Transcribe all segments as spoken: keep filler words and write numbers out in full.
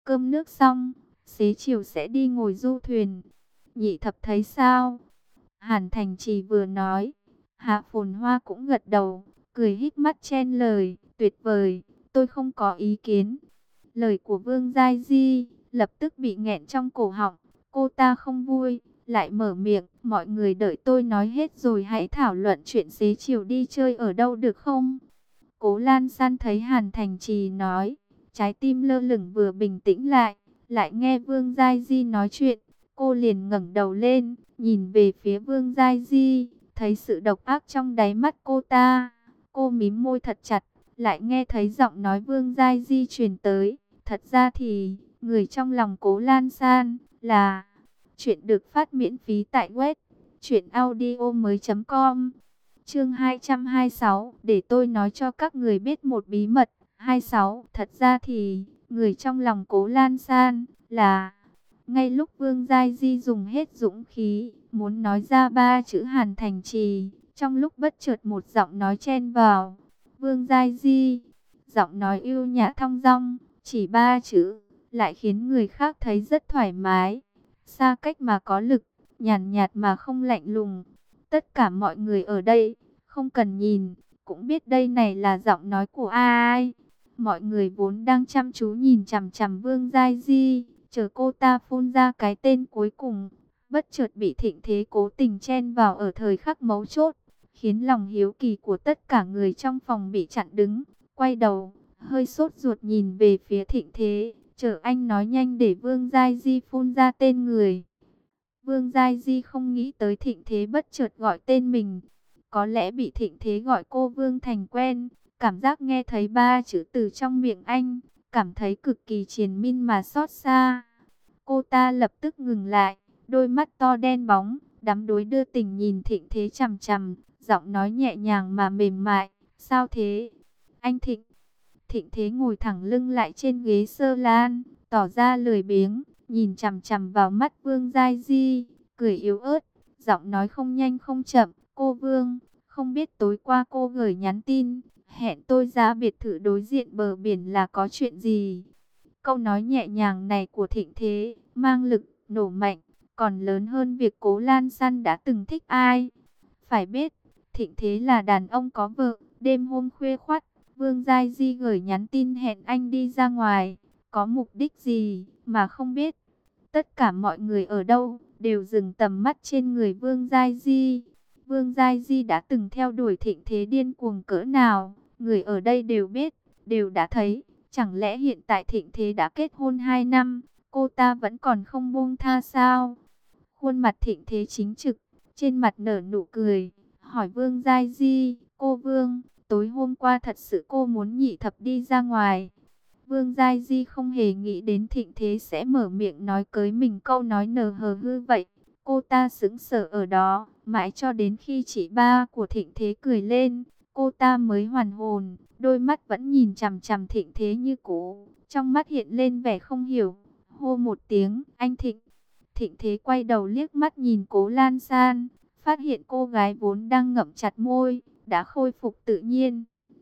cơm nước xong, xế chiều sẽ đi ngồi du thuyền. Nhị thập thấy sao? Hàn Thành Trì vừa nói, Hạ Phồn Hoa cũng gật đầu, cười híp mắt chen lời, tuyệt vời, tôi không có ý kiến. Lời của Vương Giai Di lập tức bị nghẹn trong cổ họng, cô ta không vui, lại mở miệng, mọi người đợi tôi nói hết rồi hãy thảo luận chuyện xế chiều đi chơi ở đâu được không? Cố Lan San thấy Hàn Thành Trì nói, trái tim lơ lửng vừa bình tĩnh lại, lại nghe Vương Giai Di nói chuyện, cô liền ngẩng đầu lên, nhìn về phía Vương Giai Di, thấy sự độc ác trong đáy mắt cô ta. Cô mím môi thật chặt, lại nghe thấy giọng nói Vương Giai Di truyền tới, thật ra thì, người trong lòng Cố Lan San là... Chuyện được phát miễn phí tại web truyện audio mới.com. Chương hai trăm hai mươi sáu, để tôi nói cho các người biết một bí mật. hai mươi sáu, thật ra thì, người trong lòng Cố Lan San là... Ngay lúc Vương Giai Di dùng hết dũng khí, muốn nói ra ba chữ Hàn Thành Trì, trong lúc bất chợt một giọng nói chen vào. Vương Giai Di, giọng nói ưu nhã thong dong, chỉ ba chữ, lại khiến người khác thấy rất thoải mái. Xa cách mà có lực, nhàn nhạt mà không lạnh lùng. Tất cả mọi người ở đây, không cần nhìn, cũng biết đây này là giọng nói của ai. Mọi người vốn đang chăm chú nhìn chằm chằm Vương Giai Di, chờ cô ta phun ra cái tên cuối cùng. Bất chợt bị Thịnh Thế cố tình chen vào ở thời khắc mấu chốt, khiến lòng hiếu kỳ của tất cả người trong phòng bị chặn đứng. Quay đầu, hơi sốt ruột nhìn về phía Thịnh Thế, chờ anh nói nhanh để Vương Giai Di phun ra tên người. Vương Giai Di không nghĩ tới Thịnh Thế bất chợt gọi tên mình. Có lẽ bị Thịnh Thế gọi cô Vương thành quen, cảm giác nghe thấy ba chữ từ trong miệng anh, cảm thấy cực kỳ triền miên mà xót xa. Cô ta lập tức ngừng lại, đôi mắt to đen bóng, đắm đuối đưa tình nhìn Thịnh Thế chằm chằm, giọng nói nhẹ nhàng mà mềm mại, sao thế? Anh Thịnh. Thịnh Thế ngồi thẳng lưng lại trên ghế sơ lan, tỏ ra lười biếng, nhìn chằm chằm vào mắt Vương Giai Di, cười yếu ớt, giọng nói không nhanh không chậm, cô Vương, không biết tối qua cô gửi nhắn tin, hẹn tôi ra biệt thự đối diện bờ biển là có chuyện gì? Câu nói nhẹ nhàng này của Thịnh Thế, mang lực, nổ mạnh, còn lớn hơn việc Cố Lan San đã từng thích ai. Phải biết, Thịnh Thế là đàn ông có vợ, đêm hôm khuya khoắt, Vương Giai Di gửi nhắn tin hẹn anh đi ra ngoài, có mục đích gì mà không biết. Tất cả mọi người ở đâu đều dừng tầm mắt trên người Vương Giai Di. Vương Giai Di đã từng theo đuổi Thịnh Thế điên cuồng cỡ nào, người ở đây đều biết, đều đã thấy. Chẳng lẽ hiện tại Thịnh Thế đã kết hôn hai năm, cô ta vẫn còn không buông tha sao? Khuôn mặt Thịnh Thế chính trực, trên mặt nở nụ cười, hỏi Vương Giai Di, cô Vương, tối hôm qua thật sự cô muốn nhị thập đi ra ngoài. Vương Giai Di không hề nghĩ đến Thịnh Thế sẽ mở miệng nói cưới mình câu nói nờ hờ hư vậy. Cô ta sững sờ ở đó, mãi cho đến khi chị ba của Thịnh Thế cười lên, cô ta mới hoàn hồn, đôi mắt vẫn nhìn chằm chằm Thịnh Thế như cũ, trong mắt hiện lên vẻ không hiểu. Hô một tiếng, anh Thịnh. Thịnh Thế quay đầu liếc mắt nhìn Cố Lan San, phát hiện cô gái vốn đang ngậm chặt môi, đã khôi phục tự nhiên.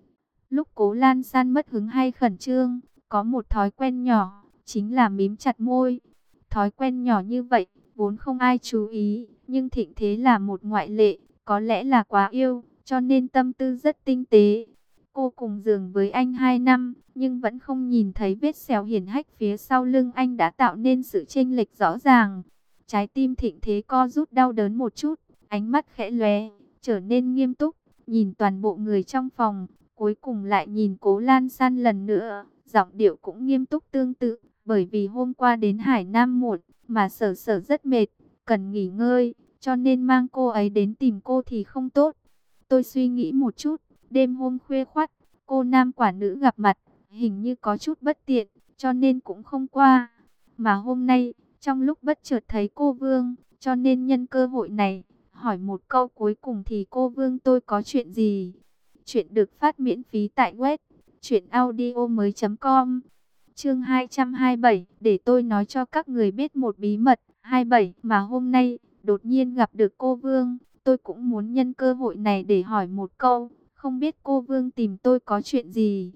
Lúc Cố Lan San mất hứng hay khẩn trương, có một thói quen nhỏ, chính là mím chặt môi. Thói quen nhỏ như vậy, vốn không ai chú ý, nhưng Thịnh Thế là một ngoại lệ, có lẽ là quá yêu, cho nên tâm tư rất tinh tế. Cô cùng giường với anh hai năm, nhưng vẫn không nhìn thấy vết sẹo hiển hách phía sau lưng anh đã tạo nên sự chênh lệch rõ ràng. Trái tim Thịnh Thế co rút đau đớn một chút, ánh mắt khẽ lóe, trở nên nghiêm túc, nhìn toàn bộ người trong phòng, cuối cùng lại nhìn Cố Lan San lần nữa, giọng điệu cũng nghiêm túc tương tự, bởi vì hôm qua đến Hải Nam muộn, mà Sở Sở rất mệt, cần nghỉ ngơi, cho nên mang cô ấy đến tìm cô thì không tốt. Tôi suy nghĩ một chút, đêm hôm khuya khoắt, cô nam quả nữ gặp mặt, hình như có chút bất tiện, cho nên cũng không qua. Mà hôm nay, trong lúc bất chợt thấy cô Vương, cho nên nhân cơ hội này, hỏi một câu cuối cùng thì cô Vương tôi có chuyện gì? Chuyện được phát miễn phí tại web truyện audio mới.com. Chương hai trăm hai mươi bảy, để tôi nói cho các người biết một bí mật. hai mươi bảy, mà hôm nay, đột nhiên gặp được cô Vương, tôi cũng muốn nhân cơ hội này để hỏi một câu, không biết cô Vương tìm tôi có chuyện gì?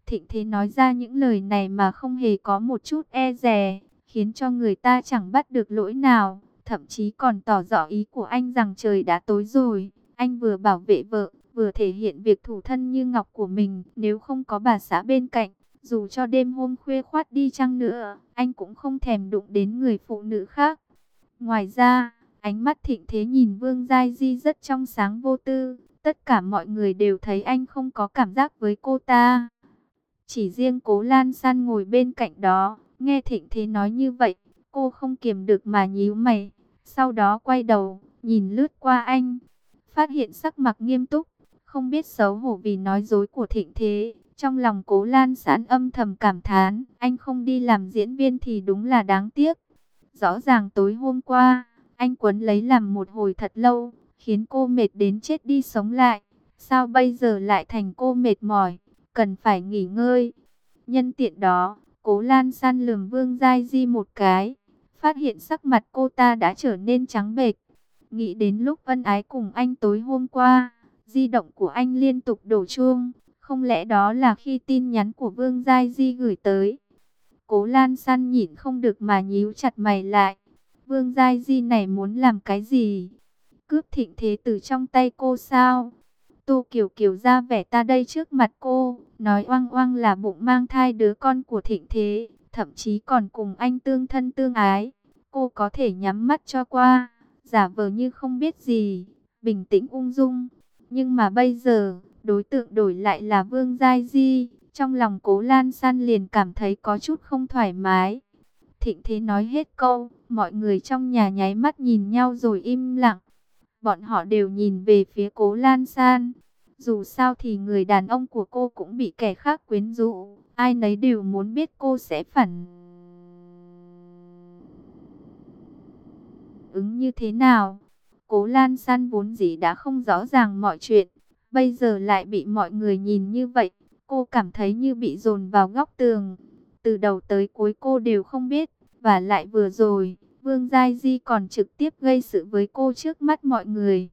Thịnh Thế nói ra những lời này mà không hề có một chút e dè, khiến cho người ta chẳng bắt được lỗi nào, thậm chí còn tỏ rõ ý của anh rằng trời đã tối rồi, anh vừa bảo vệ vợ, vừa thể hiện việc thủ thân như ngọc của mình, nếu không có bà xã bên cạnh, dù cho đêm hôm khuya khoắt đi chăng nữa, anh cũng không thèm đụng đến người phụ nữ khác. Ngoài ra, ánh mắt Thịnh Thế nhìn Vương Giai Di rất trong sáng vô tư, tất cả mọi người đều thấy anh không có cảm giác với cô ta. Chỉ riêng Cố Lan San ngồi bên cạnh đó, nghe Thịnh Thế nói như vậy, cô không kiềm được mà nhíu mày, sau đó quay đầu, nhìn lướt qua anh, phát hiện sắc mặt nghiêm túc, không biết xấu hổ vì nói dối của Thịnh Thế. Trong lòng Cố Lan San âm thầm cảm thán, anh không đi làm diễn viên thì đúng là đáng tiếc. Rõ ràng tối hôm qua, anh quấn lấy làm một hồi thật lâu, khiến cô mệt đến chết đi sống lại. Sao bây giờ lại thành cô mệt mỏi, cần phải nghỉ ngơi? Nhân tiện đó, Cố Lan San lườm Vương Giai Di một cái, phát hiện sắc mặt cô ta đã trở nên trắng bệch. Nghĩ đến lúc ân ái cùng anh tối hôm qua, di động của anh liên tục đổ chuông, không lẽ đó là khi tin nhắn của Vương Giai Di gửi tới? Cố Lan San nhịn không được mà nhíu chặt mày lại. Vương Giai Di này muốn làm cái gì? Cướp Thịnh Thế từ trong tay cô sao? Tô Kiều Kiều ra vẻ ta đây trước mặt cô, nói oang oang là bụng mang thai đứa con của Thịnh Thế, thậm chí còn cùng anh tương thân tương ái. Cô có thể nhắm mắt cho qua, giả vờ như không biết gì, bình tĩnh ung dung. Nhưng mà bây giờ, đối tượng đổi lại là Vương Giai Di. Trong lòng Cố Lan San liền cảm thấy có chút không thoải mái. Thịnh Thế nói hết câu, mọi người trong nhà nháy mắt nhìn nhau rồi im lặng. Bọn họ đều nhìn về phía Cố Lan San. Dù sao thì người đàn ông của cô cũng bị kẻ khác quyến rũ, ai nấy đều muốn biết cô sẽ phản ứng như thế nào. Cố Lan San vốn dĩ đã không rõ ràng mọi chuyện, bây giờ lại bị mọi người nhìn như vậy, cô cảm thấy như bị dồn vào góc tường. Từ đầu tới cuối cô đều không biết, và lại vừa rồi, Vương Giai Di còn trực tiếp gây sự với cô trước mắt mọi người.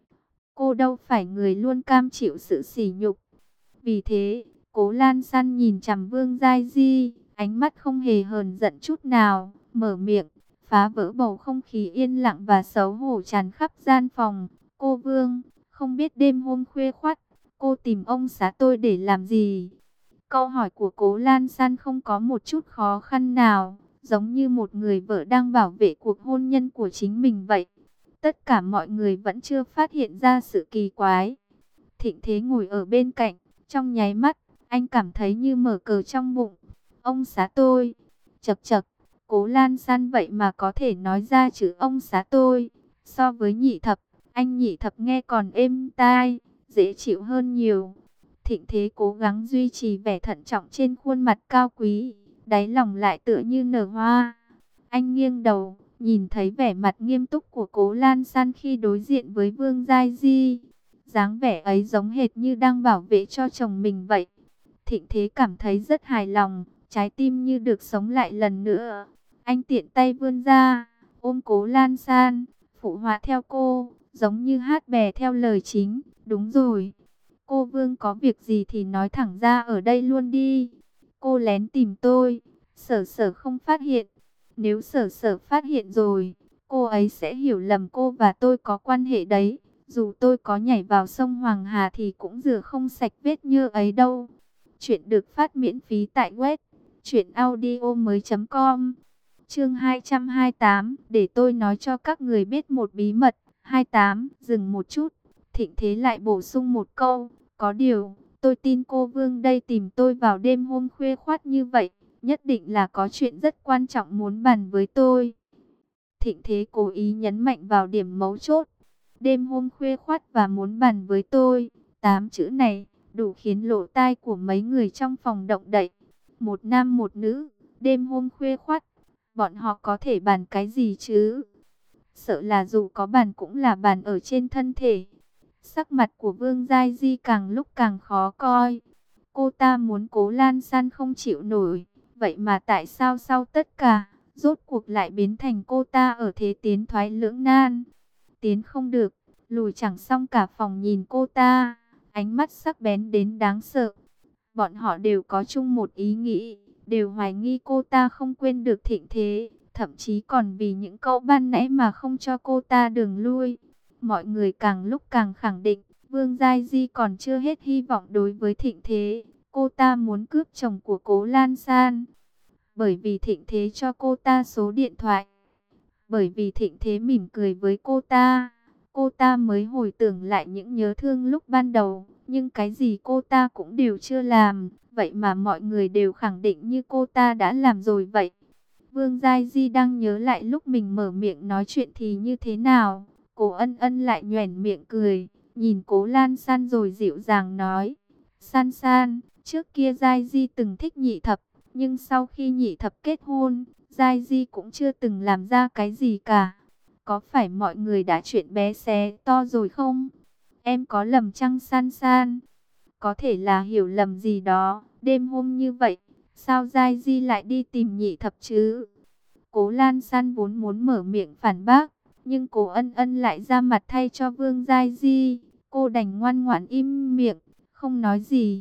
Cô đâu phải người luôn cam chịu sự sỉ nhục. Vì thế, Cố Lan San nhìn chằm Vương Giai Di, ánh mắt không hề hờn giận chút nào, mở miệng, phá vỡ bầu không khí yên lặng và xấu hổ tràn khắp gian phòng. Cô Vương, không biết đêm hôm khuya khoắt, cô tìm ông xã tôi để làm gì? Câu hỏi của Cố Lan San không có một chút khó khăn nào, giống như một người vợ đang bảo vệ cuộc hôn nhân của chính mình vậy. Tất cả mọi người vẫn chưa phát hiện ra sự kỳ quái. Thịnh Thế ngồi ở bên cạnh, trong nháy mắt, anh cảm thấy như mở cờ trong bụng. Ông xã tôi, chật chật, Cố Lan San vậy mà có thể nói ra chữ ông xã tôi. So với Nhị Thập, anh Nhị Thập nghe còn êm tai, dễ chịu hơn nhiều. Thịnh Thế cố gắng duy trì vẻ thận trọng trên khuôn mặt cao quý, đáy lòng lại tựa như nở hoa. Anh nghiêng đầu, nhìn thấy vẻ mặt nghiêm túc của Cố Lan San khi đối diện với Vương Giai Di. Dáng vẻ ấy giống hệt như đang bảo vệ cho chồng mình vậy. Thịnh Thế cảm thấy rất hài lòng, trái tim như được sống lại lần nữa. Anh tiện tay vươn ra, ôm Cố Lan San, phụ họa theo cô, giống như hát bè theo lời chính. Đúng rồi, cô Vương có việc gì thì nói thẳng ra ở đây luôn đi. Cô lén tìm tôi, Sở Sở không phát hiện. Nếu Sở Sở phát hiện rồi, cô ấy sẽ hiểu lầm cô và tôi có quan hệ đấy. Dù tôi có nhảy vào sông Hoàng Hà thì cũng rửa không sạch vết nhơ ấy đâu. Chuyện được phát miễn phí tại web truyện audio mới chấm com. Chương hai trăm hai mươi tám, để tôi nói cho các người biết một bí mật. hai mươi tám, dừng một chút. Thịnh Thế lại bổ sung một câu, có điều, tôi tin cô Vương đây tìm tôi vào đêm hôm khuya khoắt như vậy, nhất định là có chuyện rất quan trọng muốn bàn với tôi. Thịnh Thế cố ý nhấn mạnh vào điểm mấu chốt. Đêm hôm khuya khoắt và muốn bàn với tôi, tám chữ này đủ khiến lỗ tai của mấy người trong phòng động đậy. Một nam một nữ, đêm hôm khuya khoắt, bọn họ có thể bàn cái gì chứ? Sợ là dù có bàn cũng là bàn ở trên thân thể. Sắc mặt của Vương Giai Di càng lúc càng khó coi. Cô ta muốn Cố Lan San không chịu nổi, vậy mà tại sao sau tất cả, rốt cuộc lại biến thành cô ta ở thế tiến thoái lưỡng nan? Tiến không được, lùi chẳng xong, cả phòng nhìn cô ta, ánh mắt sắc bén đến đáng sợ. Bọn họ đều có chung một ý nghĩ, đều hoài nghi cô ta không quên được Thịnh Thế, thậm chí còn vì những câu ban nãy mà không cho cô ta đường lui. Mọi người càng lúc càng khẳng định, Vương Giai Di còn chưa hết hy vọng đối với Thịnh Thế. Cô ta muốn cướp chồng của Cố Lan San, bởi vì Thịnh Thế cho cô ta số điện thoại, bởi vì Thịnh Thế mỉm cười với cô ta, cô ta mới hồi tưởng lại những nhớ thương lúc ban đầu. Nhưng cái gì cô ta cũng đều chưa làm, vậy mà mọi người đều khẳng định như cô ta đã làm rồi vậy. Vương Giai Di đang nhớ lại lúc mình mở miệng nói chuyện thì như thế nào. Cố Ân Ân lại nhoẻn miệng cười, nhìn Cố Lan San rồi dịu dàng nói: San San, trước kia Giai Di từng thích Nhị Thập, nhưng sau khi Nhị Thập kết hôn, Giai Di cũng chưa từng làm ra cái gì cả. Có phải mọi người đã chuyện bé xé to rồi không? Em có lầm chăng San San? Có thể là hiểu lầm gì đó. Đêm hôm như vậy, sao Giai Di lại đi tìm Nhị Thập chứ? Cố Lan San vốn muốn mở miệng phản bác, nhưng Cố Ân Ân lại ra mặt thay cho Vương Giai Di. Cô đành ngoan ngoãn im miệng, không nói gì.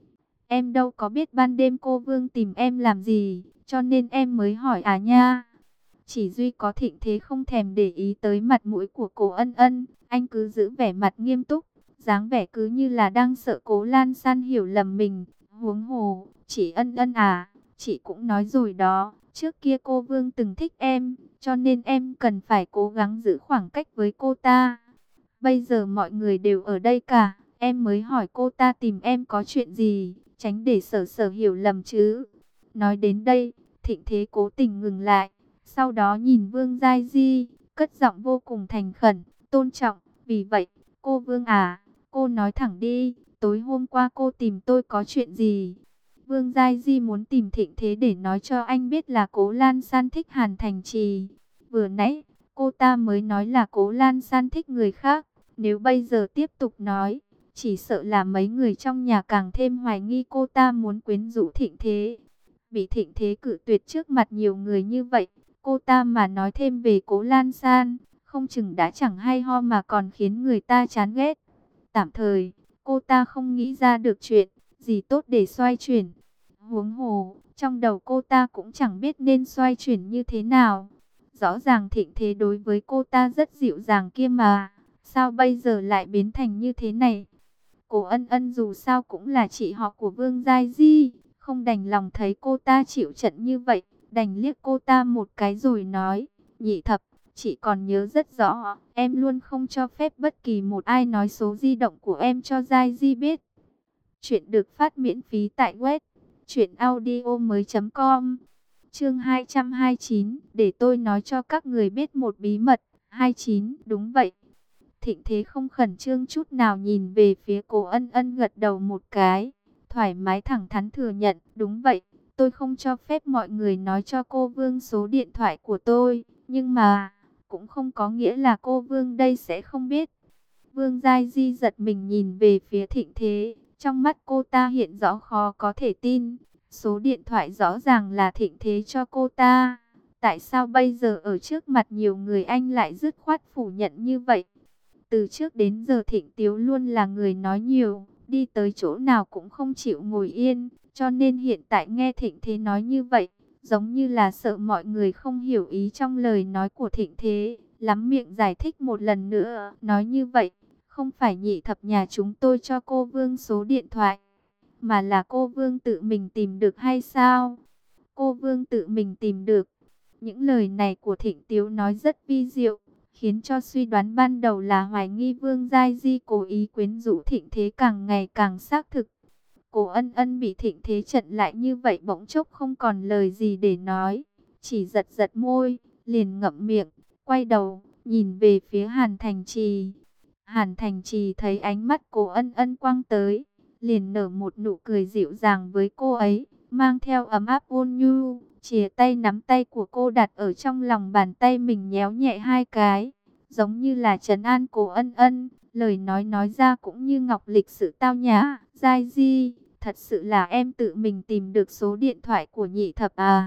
Em đâu có biết ban đêm cô Vương tìm em làm gì, cho nên em mới hỏi à nha. Chỉ duy có Thịnh Thế không thèm để ý tới mặt mũi của Cố Ân Ân, anh cứ giữ vẻ mặt nghiêm túc, dáng vẻ cứ như là đang sợ Cố Lan San hiểu lầm mình. Huống hồ, chị Ân Ân à, chị cũng nói rồi đó, trước kia cô Vương từng thích em, cho nên em cần phải cố gắng giữ khoảng cách với cô ta. Bây giờ mọi người đều ở đây cả, em mới hỏi cô ta tìm em có chuyện gì, tránh để Sở Sở hiểu lầm chứ. Nói đến đây, Thịnh Thế cố tình ngừng lại, sau đó nhìn Vương Giai Di, cất giọng vô cùng thành khẩn, tôn trọng. Vì vậy, cô Vương à, cô nói thẳng đi, tối hôm qua cô tìm tôi có chuyện gì? Vương Giai Di muốn tìm Thịnh Thế để nói cho anh biết là Cố Lan San thích Hàn Thành Trì. Vừa nãy, cô ta mới nói là Cố Lan San thích người khác. Nếu bây giờ tiếp tục nói, chỉ sợ là mấy người trong nhà càng thêm hoài nghi cô ta muốn quyến rũ Thịnh Thế. Bị Thịnh Thế cự tuyệt trước mặt nhiều người như vậy, cô ta mà nói thêm về Cố Lan San, không chừng đã chẳng hay ho mà còn khiến người ta chán ghét. Tạm thời, cô ta không nghĩ ra được chuyện gì tốt để xoay chuyển. Huống hồ, trong đầu cô ta cũng chẳng biết nên xoay chuyển như thế nào. Rõ ràng Thịnh Thế đối với cô ta rất dịu dàng kia mà, sao bây giờ lại biến thành như thế này? Cố Ân Ân dù sao cũng là chị họ của Vương Giai Di, không đành lòng thấy cô ta chịu trận như vậy, đành liếc cô ta một cái rồi nói: Nhị Thập, chị còn nhớ rất rõ, em luôn không cho phép bất kỳ một ai nói số di động của em cho Giai Di biết. Chuyện được phát miễn phí tại web truyện audio mới chấm com. Chương hai trăm hai mươi chín, để tôi nói cho các người biết một bí mật. hai mươi chín, đúng vậy. Thịnh Thế không khẩn trương chút nào, nhìn về phía Cố Ân Ân gật đầu một cái, thoải mái thẳng thắn thừa nhận, đúng vậy, tôi không cho phép mọi người nói cho cô Vương số điện thoại của tôi, nhưng mà, cũng không có nghĩa là cô Vương đây sẽ không biết. Vương Giai Di giật mình nhìn về phía Thịnh Thế, trong mắt cô ta hiện rõ khó có thể tin, số điện thoại rõ ràng là Thịnh Thế cho cô ta. Tại sao bây giờ ở trước mặt nhiều người anh lại dứt khoát phủ nhận như vậy? Từ trước đến giờ Thịnh Tiếu luôn là người nói nhiều, đi tới chỗ nào cũng không chịu ngồi yên, cho nên hiện tại nghe Thịnh Thế nói như vậy, giống như là sợ mọi người không hiểu ý trong lời nói của Thịnh Thế, lắm miệng giải thích một lần nữa, nói như vậy, không phải Nhị Thập nhà chúng tôi cho cô Vương số điện thoại, mà là cô Vương tự mình tìm được hay sao? Cô Vương tự mình tìm được. Những lời này của Thịnh Tiếu nói rất vi diệu, khiến cho suy đoán ban đầu là hoài nghi Vương Giai Di cố ý quyến rũ Thịnh Thế càng ngày càng xác thực. Cố Ân Ân bị Thịnh Thế chặn lại như vậy bỗng chốc không còn lời gì để nói, chỉ giật giật môi, liền ngậm miệng, quay đầu, nhìn về phía Hàn Thành Trì. Hàn Thành Trì thấy ánh mắt Cố Ân Ân quăng tới, liền nở một nụ cười dịu dàng với cô ấy, mang theo ấm áp ôn nhu, chìa tay nắm tay của cô đặt ở trong lòng bàn tay mình nhéo nhẹ hai cái, giống như là trấn an Cố Ân Ân, lời nói nói ra cũng như ngọc lịch sự tao nhã. Giai Di, thật sự là em tự mình tìm được số điện thoại của Nhị Thập à?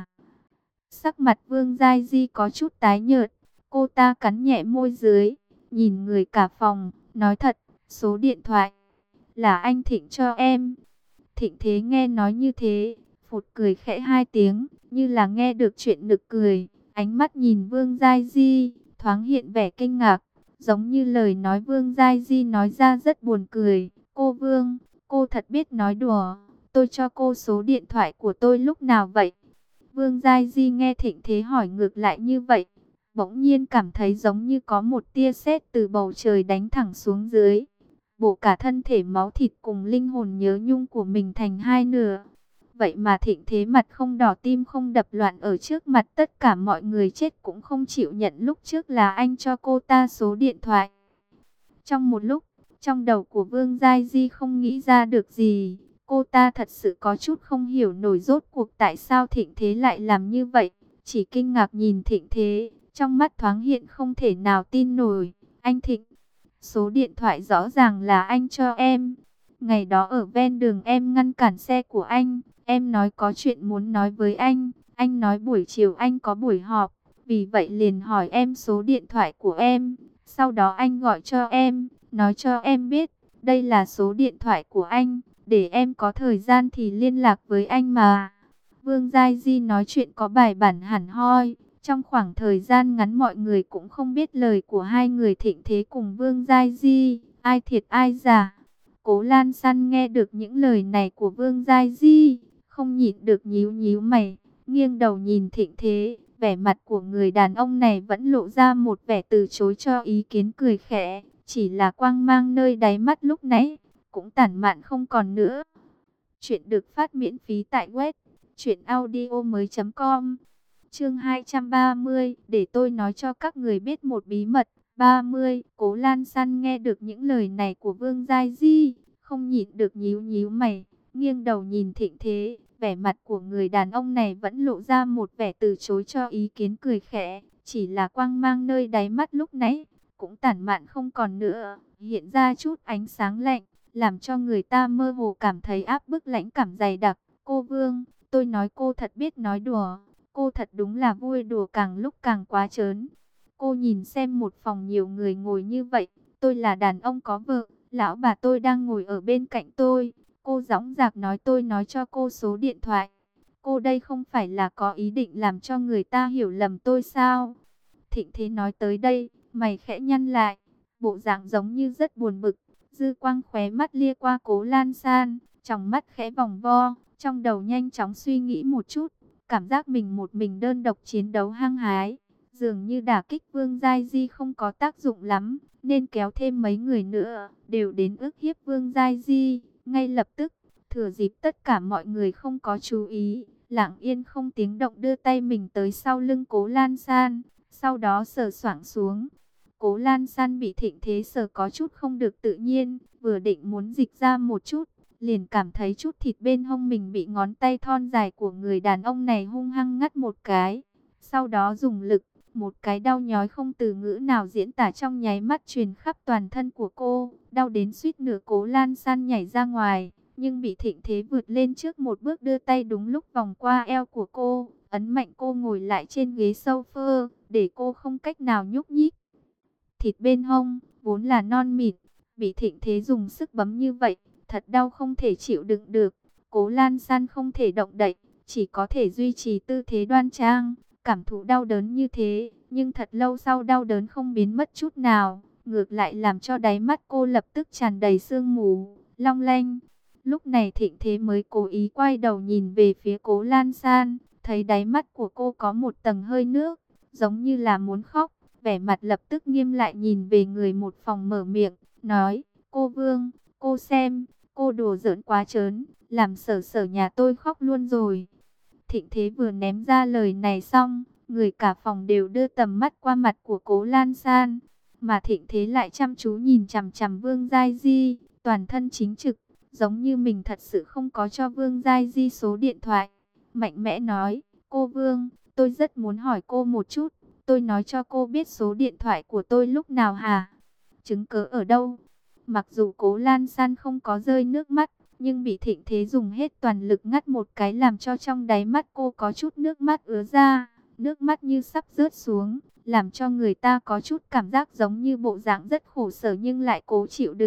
Sắc mặt Vương Giai Di có chút tái nhợt, cô ta cắn nhẹ môi dưới, nhìn người cả phòng, nói thật, số điện thoại là anh Thịnh cho em. Thịnh Thế nghe nói như thế, phụt cười khẽ hai tiếng, như là nghe được chuyện nực cười. Ánh mắt nhìn Vương Giai Di, thoáng hiện vẻ kinh ngạc, giống như lời nói Vương Giai Di nói ra rất buồn cười. Cô Vương, cô thật biết nói đùa, tôi cho cô số điện thoại của tôi lúc nào vậy? Vương Giai Di nghe Thịnh Thế hỏi ngược lại như vậy, bỗng nhiên cảm thấy giống như có một tia sét từ bầu trời đánh thẳng xuống dưới, bổ cả thân thể máu thịt cùng linh hồn nhớ nhung của mình thành hai nửa. Vậy mà Thịnh Thế mặt không đỏ tim không đập loạn ở trước mặt tất cả mọi người chết cũng không chịu nhận lúc trước là anh cho cô ta số điện thoại. Trong một lúc, trong đầu của Vương Giai Di không nghĩ ra được gì. Cô ta thật sự có chút không hiểu nổi rốt cuộc tại sao Thịnh Thế lại làm như vậy. Chỉ kinh ngạc nhìn Thịnh Thế, trong mắt thoáng hiện không thể nào tin nổi. Anh Thịnh, số điện thoại rõ ràng là anh cho em. Ngày đó ở ven đường em ngăn cản xe của anh. Em nói có chuyện muốn nói với anh. Anh nói buổi chiều anh có buổi họp. Vì vậy liền hỏi em số điện thoại của em. Sau đó anh gọi cho em, nói cho em biết, đây là số điện thoại của anh, để em có thời gian thì liên lạc với anh mà. Vương Giai Di nói chuyện có bài bản hẳn hoi, trong khoảng thời gian ngắn mọi người cũng không biết lời của hai người Thịnh Thế cùng Vương Giai Di, ai thiệt ai giả. Cố Lan San nghe được những lời này của Vương Giai Di, không nhịn được nhíu nhíu mày, nghiêng đầu nhìn Thịnh Thế. Vẻ mặt của người đàn ông này vẫn lộ ra một vẻ từ chối cho ý kiến cười khẽ, chỉ là quang mang nơi đáy mắt lúc nãy cũng tản mạn không còn nữa. Chuyện được phát miễn phí tại web truyện audio mới chấm com. Chương hai trăm ba mươi, để tôi nói cho các người biết một bí mật. ba mươi, Cố Lan San nghe được những lời này của Vương Giai Di, không nhịn được nhíu nhíu mày, nghiêng đầu nhìn Thịnh Thế. Vẻ mặt của người đàn ông này vẫn lộ ra một vẻ từ chối cho ý kiến cười khẽ, chỉ là quang mang nơi đáy mắt lúc nãy cũng tản mạn không còn nữa, hiện ra chút ánh sáng lạnh, làm cho người ta mơ hồ cảm thấy áp bức lãnh cảm dày đặc. Cô Vương, tôi nói cô thật biết nói đùa, cô thật đúng là vui đùa càng lúc càng quá trớn. Cô nhìn xem một phòng nhiều người ngồi như vậy, tôi là đàn ông có vợ, lão bà tôi đang ngồi ở bên cạnh tôi. Cô dõng dạc nói tôi nói cho cô số điện thoại. Cô đây không phải là có ý định làm cho người ta hiểu lầm tôi sao? Thịnh Thế nói tới đây, mày khẽ nhăn lại, bộ dạng giống như rất buồn bực. Dư quang khóe mắt lia qua Cố Lan San, trong mắt khẽ vòng vo, trong đầu nhanh chóng suy nghĩ một chút, cảm giác mình một mình đơn độc chiến đấu hăng hái. Dường như đả kích Vương Giai Di không có tác dụng lắm, nên kéo thêm mấy người nữa, đều đến ức hiếp Vương Giai Di. Ngay lập tức, thừa dịp tất cả mọi người không có chú ý, lặng yên không tiếng động đưa tay mình tới sau lưng Cố Lan San, sau đó sờ soạng xuống. Cố Lan San bị Thịnh Thế sờ có chút không được tự nhiên, vừa định muốn dịch ra một chút, liền cảm thấy chút thịt bên hông mình bị ngón tay thon dài của người đàn ông này hung hăng ngắt một cái. Sau đó dùng lực, một cái đau nhói không từ ngữ nào diễn tả trong nháy mắt truyền khắp toàn thân của cô, đau đến suýt nửa Cố Lan San nhảy ra ngoài, nhưng bị Thịnh Thế vượt lên trước một bước đưa tay đúng lúc vòng qua eo của cô, ấn mạnh cô ngồi lại trên ghế sofa, để cô không cách nào nhúc nhích. Thịt bên hông, vốn là non mịn, bị Thịnh Thế dùng sức bấm như vậy, thật đau không thể chịu đựng được. Cố Lan San không thể động đậy, chỉ có thể duy trì tư thế đoan trang, cảm thụ đau đớn như thế, nhưng thật lâu sau đau đớn không biến mất chút nào, ngược lại làm cho đáy mắt cô lập tức tràn đầy sương mù, long lanh. Lúc này Thịnh Thế mới cố ý quay đầu nhìn về phía Cố Lan San, thấy đáy mắt của cô có một tầng hơi nước, giống như là muốn khóc, vẻ mặt lập tức nghiêm lại nhìn về người một phòng mở miệng, nói, cô Vương, cô xem, cô đùa giỡn quá trớn, làm Sở Sở nhà tôi khóc luôn rồi. Thịnh Thế vừa ném ra lời này xong, người cả phòng đều đưa tầm mắt qua mặt của Cố Lan San, mà Thịnh Thế lại chăm chú nhìn chằm chằm Vương Giai Di, toàn thân chính trực, giống như mình thật sự không có cho Vương Giai Di số điện thoại. Mạnh mẽ nói, cô Vương, tôi rất muốn hỏi cô một chút, tôi nói cho cô biết số điện thoại của tôi lúc nào hả? Chứng cớ ở đâu? Mặc dù Cố Lan San không có rơi nước mắt, nhưng bị Thịnh Thế dùng hết toàn lực ngắt một cái làm cho trong đáy mắt cô có chút nước mắt ứa ra, nước mắt như sắp rớt xuống, làm cho người ta có chút cảm giác giống như bộ dạng rất khổ sở nhưng lại cố chịu đựng.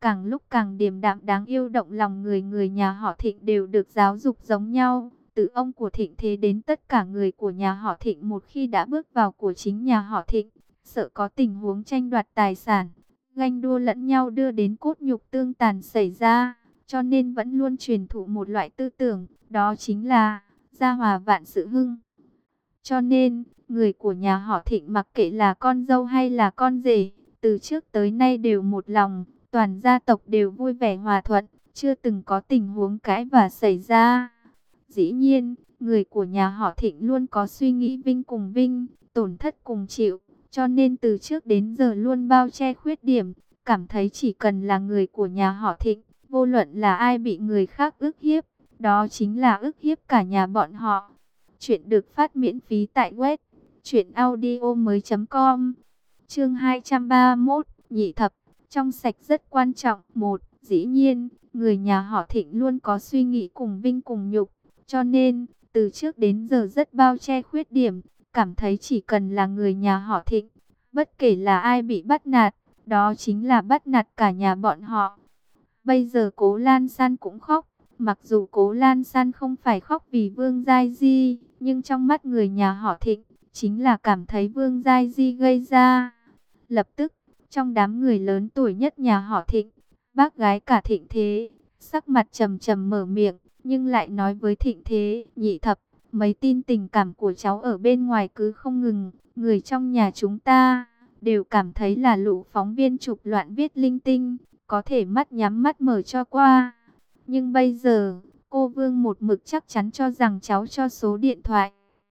càng lúc càng điềm đạm đáng yêu động lòng người. Người nhà họ Thịnh đều được giáo dục giống nhau. Từ ông của Thịnh Thế đến tất cả người của nhà họ Thịnh, một khi đã bước vào của chính nhà họ Thịnh, sợ có tình huống tranh đoạt tài sản, ganh đua lẫn nhau đưa đến cốt nhục tương tàn xảy ra. Cho nên vẫn luôn truyền thụ một loại tư tưởng, đó chính là gia hòa vạn sự hưng. Cho nên, người của nhà họ Thịnh mặc kệ là con dâu hay là con rể, từ trước tới nay đều một lòng, toàn gia tộc đều vui vẻ hòa thuận, chưa từng có tình huống cãi vã xảy ra. Dĩ nhiên, người của nhà họ Thịnh luôn có suy nghĩ vinh cùng vinh, tổn thất cùng chịu, cho nên từ trước đến giờ luôn bao che khuyết điểm, cảm thấy chỉ cần là người của nhà họ Thịnh, vô luận là ai bị người khác ức hiếp, đó chính là ức hiếp cả nhà bọn họ. Chuyện được phát miễn phí tại web truyện audio mới chấm com. Chương hai trăm ba mươi mốt, nhị thập, trong sạch rất quan trọng. Một, dĩ nhiên, người nhà họ Thịnh luôn có suy nghĩ cùng vinh cùng nhục, cho nên từ trước đến giờ rất bao che khuyết điểm, cảm thấy chỉ cần là người nhà họ Thịnh, bất kể là ai bị bắt nạt, đó chính là bắt nạt cả nhà bọn họ. Bây giờ Cố Lan San cũng khóc. Mặc dù Cố Lan San không phải khóc vì Vương Giai Di, nhưng trong mắt người nhà họ Thịnh, chính là cảm thấy Vương Giai Di gây ra. Lập tức, trong đám người lớn tuổi nhất nhà họ Thịnh, bác gái cả Thịnh Thế, sắc mặt trầm trầm mở miệng, nhưng lại nói với Thịnh Thế: nhị thập, mấy tin tình cảm của cháu ở bên ngoài cứ không ngừng, người trong nhà chúng ta đều cảm thấy là lũ phóng viên chụp loạn viết linh tinh, có thể mắt nhắm mắt mở cho qua. Nhưng bây giờ, cô Vương một mực chắc chắn cho rằng cháu cho số điện thoại.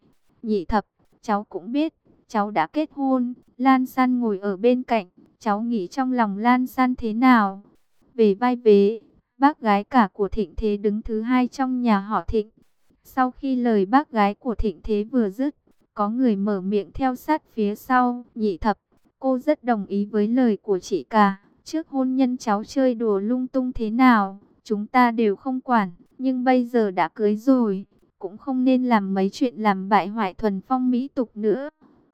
Nhị thập, cháu cũng biết, cháu đã kết hôn. Lan San ngồi ở bên cạnh, cháu nghĩ trong lòng Lan San thế nào? Về vai vế, bác gái cả của Thịnh Thế đứng thứ hai trong nhà họ Thịnh. Sau khi lời bác gái của Thịnh Thế vừa dứt, có người mở miệng theo sát phía sau. Nhị thập, cô rất đồng ý với lời của chị cả. Trước hôn nhân cháu chơi đùa lung tung thế nào, chúng ta đều không quản, nhưng bây giờ đã cưới rồi, cũng không nên làm mấy chuyện làm bại hoại thuần phong mỹ tục nữa.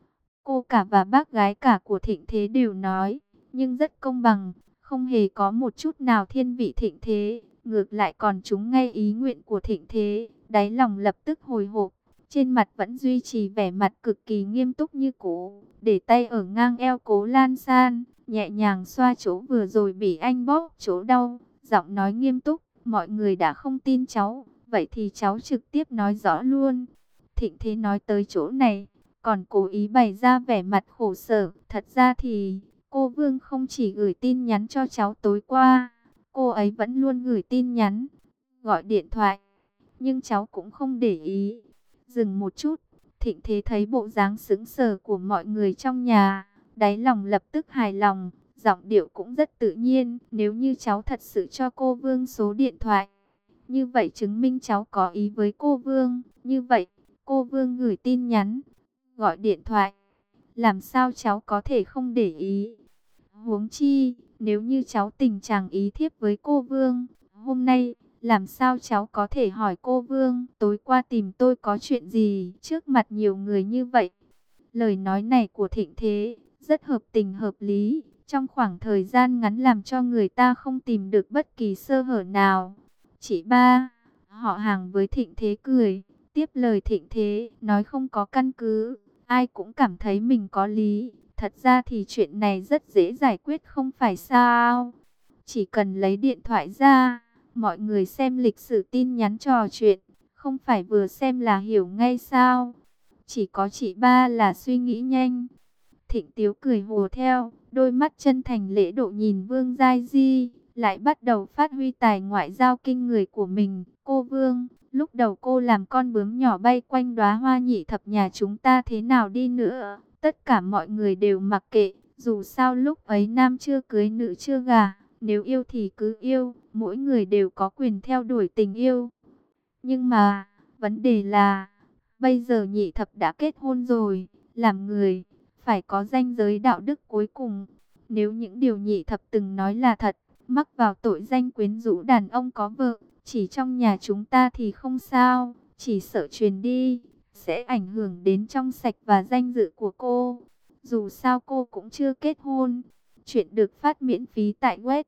Cô cả và bác gái cả của Thịnh Thế đều nói, nhưng rất công bằng, không hề có một chút nào thiên vị Thịnh Thế, ngược lại còn trúng ngay ý nguyện của Thịnh Thế. Đáy lòng lập tức hồi hộp, trên mặt vẫn duy trì vẻ mặt cực kỳ nghiêm túc như cũ, để tay ở ngang eo Cố Lan San, nhẹ nhàng xoa chỗ vừa rồi bị anh bóp chỗ đau, giọng nói nghiêm túc: mọi người đã không tin cháu, vậy thì cháu trực tiếp nói rõ luôn. Thịnh Thế nói tới chỗ này, còn cố ý bày ra vẻ mặt khổ sở. Thật ra thì, cô Vương không chỉ gửi tin nhắn cho cháu tối qua, cô ấy vẫn luôn gửi tin nhắn, gọi điện thoại, nhưng cháu cũng không để ý. Dừng một chút, Thịnh Thế thấy bộ dáng sững sờ của mọi người trong nhà, đáy lòng lập tức hài lòng, giọng điệu cũng rất tự nhiên. Nếu như cháu thật sự cho cô Vương số điện thoại, như vậy chứng minh cháu có ý với cô Vương. Như vậy, cô Vương gửi tin nhắn, gọi điện thoại, làm sao cháu có thể không để ý? Huống chi, nếu như cháu tình trạng ý thiếp với cô Vương, hôm nay, làm sao cháu có thể hỏi cô Vương tối qua tìm tôi có chuyện gì trước mặt nhiều người như vậy? Lời nói này của Thịnh Thế rất hợp tình hợp lý, trong khoảng thời gian ngắn làm cho người ta không tìm được bất kỳ sơ hở nào. Chị ba, họ hàng với Thịnh Thế cười, tiếp lời Thịnh Thế, nói không có căn cứ, ai cũng cảm thấy mình có lý. Thật ra thì chuyện này rất dễ giải quyết không phải sao? Chỉ cần lấy điện thoại ra, mọi người xem lịch sử tin nhắn trò chuyện, không phải vừa xem là hiểu ngay sao? Chỉ có chị ba là suy nghĩ nhanh. Thịnh Tiếu cười hùa theo, đôi mắt chân thành lễ độ nhìn Vương Giai Di, lại bắt đầu phát huy tài ngoại giao kinh người của mình. Cô Vương, lúc đầu cô làm con bướm nhỏ bay quanh đóa hoa nhị thập nhà chúng ta thế nào đi nữa, tất cả mọi người đều mặc kệ, dù sao lúc ấy nam chưa cưới nữ chưa gả, nếu yêu thì cứ yêu, mỗi người đều có quyền theo đuổi tình yêu. Nhưng mà, vấn đề là, bây giờ nhị thập đã kết hôn rồi, làm người phải có ranh giới đạo đức cuối cùng. Nếu những điều nhị thập từng nói là thật, mắc vào tội danh quyến rũ đàn ông có vợ, chỉ trong nhà chúng ta thì không sao, chỉ sợ truyền đi, sẽ ảnh hưởng đến trong sạch và danh dự của cô. Dù sao cô cũng chưa kết hôn. Chuyện được phát miễn phí tại web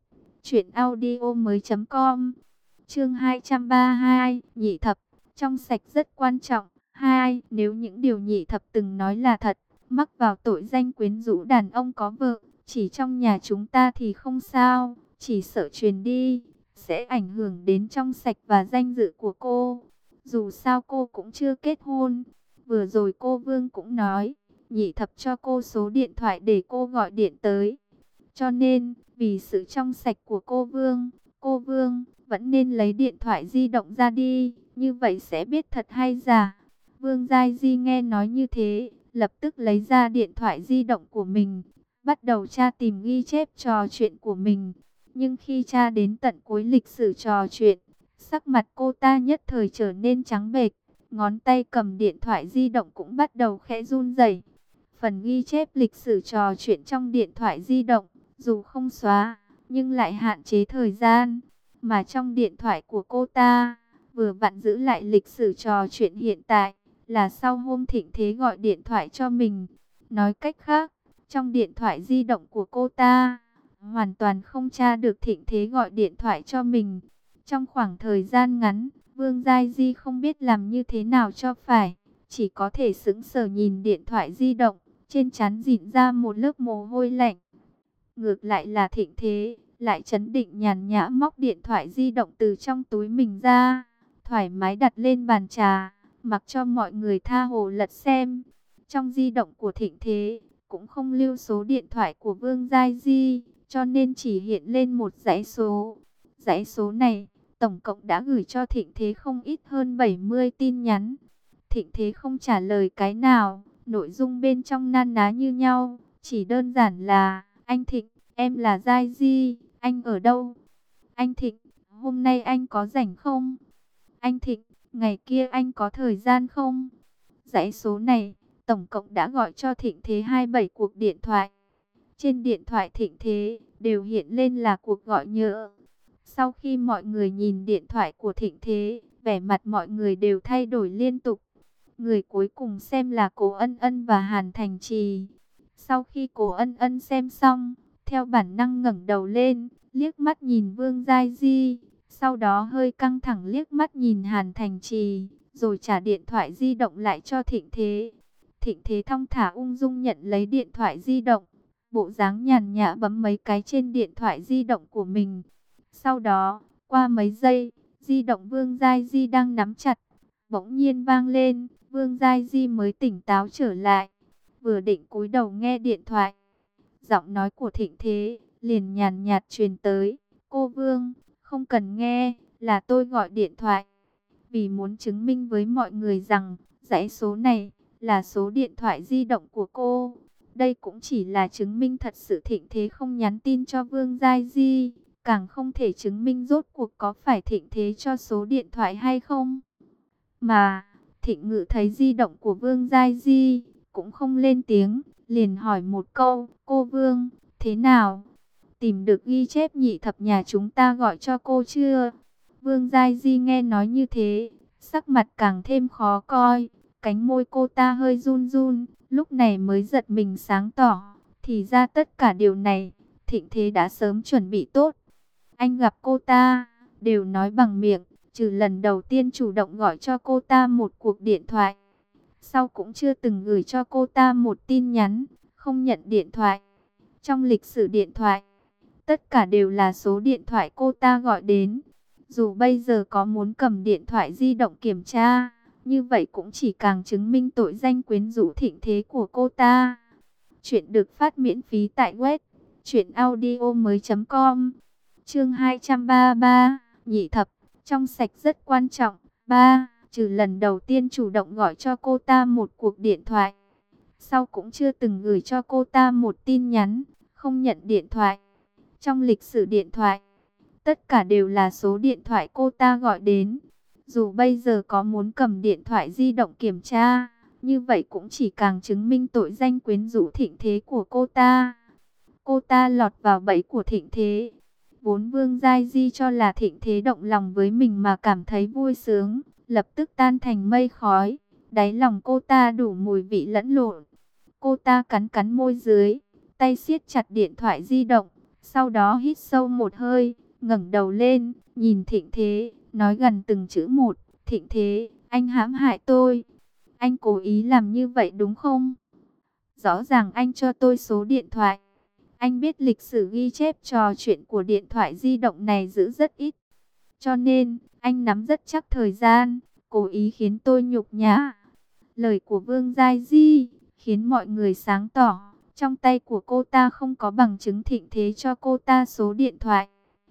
Chuyện audio mới chấm com. Chương hai trăm ba mươi hai, nhị thập, trong sạch rất quan trọng. Hai, nếu những điều nhị thập từng nói là thật, mắc vào tội danh quyến rũ đàn ông có vợ, chỉ trong nhà chúng ta thì không sao, chỉ sợ truyền đi, sẽ ảnh hưởng đến trong sạch và danh dự của cô. Dù sao cô cũng chưa kết hôn. Vừa rồi cô Vương cũng nói, nhị thập cho cô số điện thoại để cô gọi điện tới. Cho nên, vì sự trong sạch của cô Vương, cô Vương vẫn nên lấy điện thoại di động ra đi, như vậy sẽ biết thật hay giả. Vương Giai Di nghe nói như thế, lập tức lấy ra điện thoại di động của mình, bắt đầu tra tìm ghi chép trò chuyện của mình. Nhưng khi tra đến tận cuối lịch sử trò chuyện, sắc mặt cô ta nhất thời trở nên trắng bệch, ngón tay cầm điện thoại di động cũng bắt đầu khẽ run rẩy. Phần ghi chép lịch sử trò chuyện trong điện thoại di động, dù không xóa, nhưng lại hạn chế thời gian. Mà trong điện thoại của cô ta, vừa vặn giữ lại lịch sử trò chuyện hiện tại, là sau hôm Thịnh Thế gọi điện thoại cho mình. Nói cách khác, trong điện thoại di động của cô ta, hoàn toàn không tra được Thịnh Thế gọi điện thoại cho mình. Trong khoảng thời gian ngắn, Vương Giai Di không biết làm như thế nào cho phải, chỉ có thể sững sờ nhìn điện thoại di động, trên trán rịn ra một lớp mồ hôi lạnh. Ngược lại là Thịnh Thế, lại trấn định nhàn nhã móc điện thoại di động từ trong túi mình ra, thoải mái đặt lên bàn trà, mặc cho mọi người tha hồ lật xem. Trong di động của Thịnh Thế, cũng không lưu số điện thoại của Vương Giai Di, cho nên chỉ hiện lên một dãy số. Dãy số này, tổng cộng đã gửi cho Thịnh Thế không ít hơn bảy mươi tin nhắn. Thịnh Thế không trả lời cái nào, nội dung bên trong nan ná như nhau, chỉ đơn giản là: anh Thịnh, em là Giai Di, anh ở đâu? Anh Thịnh, hôm nay anh có rảnh không? Anh Thịnh, ngày kia anh có thời gian không? Dãy số này, tổng cộng đã gọi cho Thịnh Thế hai mươi bảy cuộc điện thoại. Trên điện thoại Thịnh Thế, đều hiện lên là cuộc gọi nhỡ. Sau khi mọi người nhìn điện thoại của Thịnh Thế, vẻ mặt mọi người đều thay đổi liên tục. Người cuối cùng xem là Cố Ân Ân và Hàn Thành Trì. Sau khi Cố Ân Ân xem xong, theo bản năng ngẩng đầu lên, liếc mắt nhìn Vương Giai Di, sau đó hơi căng thẳng liếc mắt nhìn Hàn Thành Trì, rồi trả điện thoại di động lại cho Thịnh Thế. Thịnh Thế thong thả ung dung nhận lấy điện thoại di động, bộ dáng nhàn nhã bấm mấy cái trên điện thoại di động của mình. Sau đó, qua mấy giây, di động Vương Giai Di đang nắm chặt, bỗng nhiên vang lên. Vương Giai Di mới tỉnh táo trở lại, vừa định cúi đầu nghe điện thoại, giọng nói của Thịnh Thế liền nhàn nhạt truyền tới: cô Vương, không cần nghe, là tôi gọi điện thoại, vì muốn chứng minh với mọi người rằng dãy số này là số điện thoại di động của cô. Đây cũng chỉ là chứng minh thật sự Thịnh Thế không nhắn tin cho Vương Giai Di, càng không thể chứng minh rốt cuộc có phải Thịnh Thế cho số điện thoại hay không. Mà Thịnh Ngự thấy di động của Vương Giai Di, cũng không lên tiếng, liền hỏi một câu: cô Vương, thế nào? Tìm được ghi chép nhị thập nhà chúng ta gọi cho cô chưa? Vương Giai Di nghe nói như thế, sắc mặt càng thêm khó coi, cánh môi cô ta hơi run run, lúc này mới giật mình sáng tỏ. Thì ra tất cả điều này, Thịnh Thế đã sớm chuẩn bị tốt. Anh gặp cô ta, đều nói bằng miệng, trừ lần đầu tiên chủ động gọi cho cô ta một cuộc điện thoại, sau cũng chưa từng gửi cho cô ta một tin nhắn, không nhận điện thoại. Trong lịch sử điện thoại, tất cả đều là số điện thoại cô ta gọi đến. Dù bây giờ có muốn cầm điện thoại di động kiểm tra, như vậy cũng chỉ càng chứng minh tội danh quyến rũ Thịnh Thế của cô ta. Chuyện được phát miễn phí tại web truyện audio mới chấm com. Chương hai trăm ba mươi ba, nhị thập, trong sạch rất quan trọng. Ba, trừ lần đầu tiên chủ động gọi cho cô ta một cuộc điện thoại, sau cũng chưa từng gửi cho cô ta một tin nhắn, không nhận điện thoại. Trong lịch sử điện thoại, tất cả đều là số điện thoại cô ta gọi đến. Dù bây giờ có muốn cầm điện thoại di động kiểm tra, như vậy cũng chỉ càng chứng minh tội danh quyến rũ Thịnh Thế của cô ta. Cô ta lọt vào bẫy của Thịnh Thế. Vốn Vương Giai Di cho là Thịnh Thế động lòng với mình mà cảm thấy vui sướng, lập tức tan thành mây khói. Đáy lòng cô ta đủ mùi vị lẫn lộn. Cô ta cắn cắn môi dưới, tay siết chặt điện thoại di động, Sau đó hít sâu một hơi, ngẩng đầu lên, nhìn Thịnh Thế, nói gần từng chữ một. Thịnh Thế, anh hãm hại tôi. Anh cố ý làm như vậy đúng không? Rõ ràng anh cho tôi số điện thoại. Anh biết lịch sử ghi chép trò chuyện của điện thoại di động này giữ rất ít. Cho nên, anh nắm rất chắc thời gian, cố ý khiến tôi nhục nhã. Lời của Vương Giai Di khiến mọi người sáng tỏ. Trong tay của cô ta không có bằng chứng Thịnh Thế cho cô ta số điện thoại.